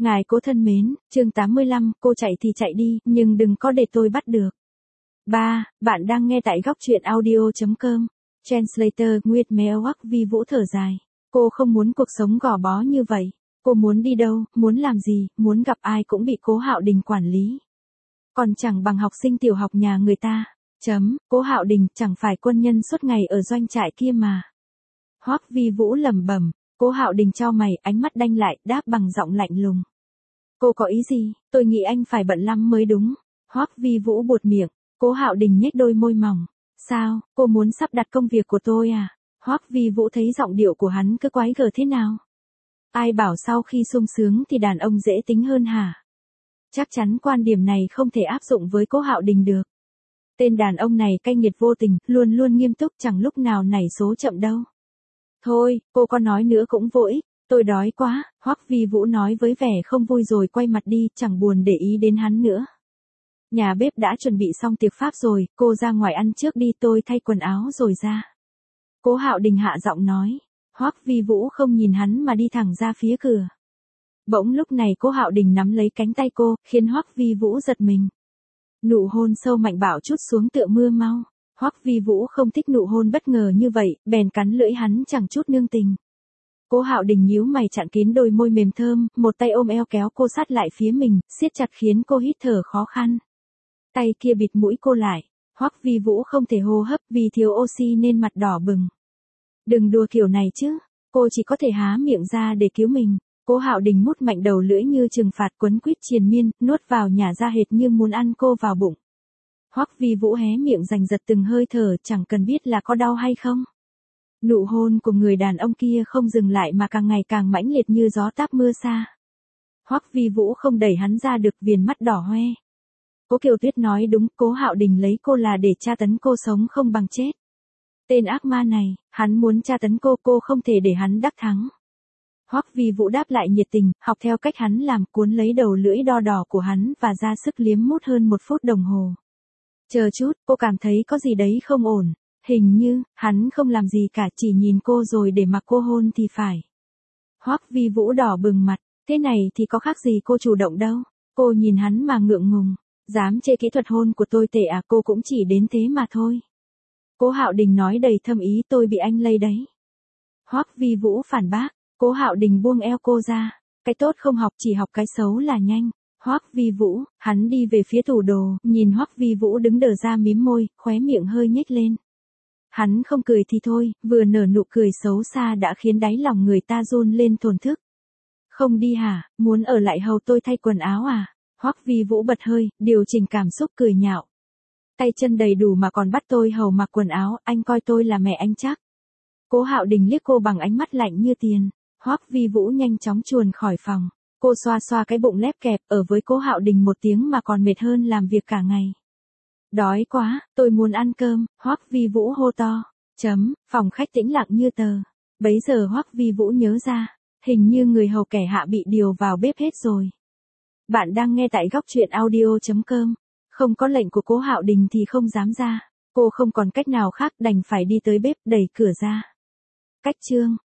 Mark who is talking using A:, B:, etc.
A: Ngài cố thân mến, chương 85, cô chạy thì chạy đi, nhưng đừng có để tôi bắt được. 3. Bạn đang nghe tại góc truyện audio.com. Translator Nguyệt Mèo Vi Vũ thở dài. Cô không muốn cuộc sống gò bó như vậy. Cô muốn đi đâu, muốn làm gì, muốn gặp ai cũng bị Cố Hạo Đình quản lý. Còn chẳng bằng học sinh tiểu học nhà người ta. Cố Hạo Đình chẳng phải quân nhân suốt ngày ở doanh trại kia mà. Hoắc Vi Vũ lẩm bẩm. Cố Hạo Đình chau mày, ánh mắt đanh lại, đáp bằng giọng lạnh lùng. Cô có ý gì? Tôi nghĩ anh phải bận lắm mới đúng. Hoắc Vi Vũ buột miệng. Cố Hạo Đình nhếch đôi môi mỏng. Sao, cô muốn sắp đặt công việc của tôi à? Hoắc Vi Vũ thấy giọng điệu của hắn cứ quái gở thế nào? Ai bảo sau khi sung sướng thì đàn ông dễ tính hơn hả? Chắc chắn quan điểm này không thể áp dụng với Cố Hạo Đình được. Tên đàn ông này cay nghiệt vô tình, luôn luôn nghiêm túc chẳng lúc nào nảy số chậm đâu. Thôi, cô có nói nữa cũng vô ích, tôi đói quá, Hoắc Vi Vũ nói với vẻ không vui rồi quay mặt đi, chẳng buồn để ý đến hắn nữa. Nhà bếp đã chuẩn bị xong tiệc Pháp rồi, cô ra ngoài ăn trước đi, tôi thay quần áo rồi ra. Cố Hạo Đình hạ giọng nói. Hoắc Vi Vũ không nhìn hắn mà đi thẳng ra phía cửa. Bỗng lúc này Cố Hạo Đình nắm lấy cánh tay cô, khiến Hoắc Vi Vũ giật mình. Nụ hôn sâu mạnh bạo trút xuống tựa mưa mau. Hoắc Vi Vũ không thích nụ hôn bất ngờ như vậy, bèn cắn lưỡi hắn chẳng chút nương tình. Cố Hạo Đình nhíu mày chặn kín đôi môi mềm thơm, một tay ôm eo kéo cô sát lại phía mình, siết chặt khiến cô hít thở khó khăn. Tay kia bịt mũi cô lại. Hoắc Vi Vũ không thể hô hấp vì thiếu oxy nên mặt đỏ bừng. Đừng đùa kiểu này chứ, cô chỉ có thể há miệng ra để cứu mình. Cố Hạo Đình mút mạnh đầu lưỡi như trừng phạt, quấn quýt triền miên, nuốt vào nhả ra hệt như muốn ăn cô vào bụng. Hoắc Vi Vũ hé miệng giành giật từng hơi thở, chẳng cần biết là có đau hay không. Nụ hôn của người đàn ông kia không dừng lại mà càng ngày càng mãnh liệt như gió táp mưa xa. Hoắc Vi Vũ không đẩy hắn ra được, viền mắt đỏ hoe. Cố Kiều Tuyết nói đúng, Cố Hạo Đình lấy cô là để tra tấn cô sống không bằng chết. Tên ác ma này, hắn muốn tra tấn cô không thể để hắn đắc thắng. Hoắc Vi Vũ đáp lại nhiệt tình, học theo cách hắn làm, cuốn lấy đầu lưỡi đo đỏ của hắn và ra sức liếm mút hơn 1 phút đồng hồ. Chờ chút, cô cảm thấy có gì đấy không ổn. Hình như, hắn không làm gì cả, chỉ nhìn cô rồi để mặc cô hôn thì phải. Hoắc Vi Vũ đỏ bừng mặt, thế này thì có khác gì cô chủ động đâu. Cô nhìn hắn mà ngượng ngùng. Dám chê kỹ thuật hôn của tôi tệ à? Cô cũng chỉ đến thế mà thôi. Cố Hạo Đình nói đầy thâm ý, tôi bị anh lây đấy. Hoắc Vi Vũ phản bác. Cố Hạo Đình buông eo cô ra. Cái tốt không học, chỉ học cái xấu là nhanh. Hoắc Vi Vũ, hắn đi về phía tủ đồ, nhìn Hoắc Vi Vũ đứng đờ ra mím môi, khóe miệng hơi nhếch lên. Hắn không cười thì thôi, vừa nở nụ cười xấu xa đã khiến đáy lòng người ta run lên thổn thức. Không đi hả, muốn ở lại hầu tôi thay quần áo à? Hoắc Vi Vũ bật hơi, điều chỉnh cảm xúc cười nhạo. Tay chân đầy đủ mà còn bắt tôi hầu mặc quần áo, anh coi tôi là mẹ anh chắc. Cố Hạo Đình liếc cô bằng ánh mắt lạnh như tiền. Hoắc Vi Vũ nhanh chóng chuồn khỏi phòng. Cô xoa xoa cái bụng lép kẹp, ở với Cố Hạo Đình 1 tiếng mà còn mệt hơn làm việc cả ngày. Đói quá, tôi muốn ăn cơm, Hoắc Vi Vũ hô to. Phòng khách tĩnh lặng như tờ. Bấy giờ Hoắc Vi Vũ nhớ ra, hình như người hầu kẻ hạ bị điều vào bếp hết rồi. Bạn đang nghe tại góc truyện audio.com. Không có lệnh của Cố Hạo Đình thì không dám ra. Cô không còn cách nào khác, đành phải đi tới bếp, đẩy cửa ra. Cách chương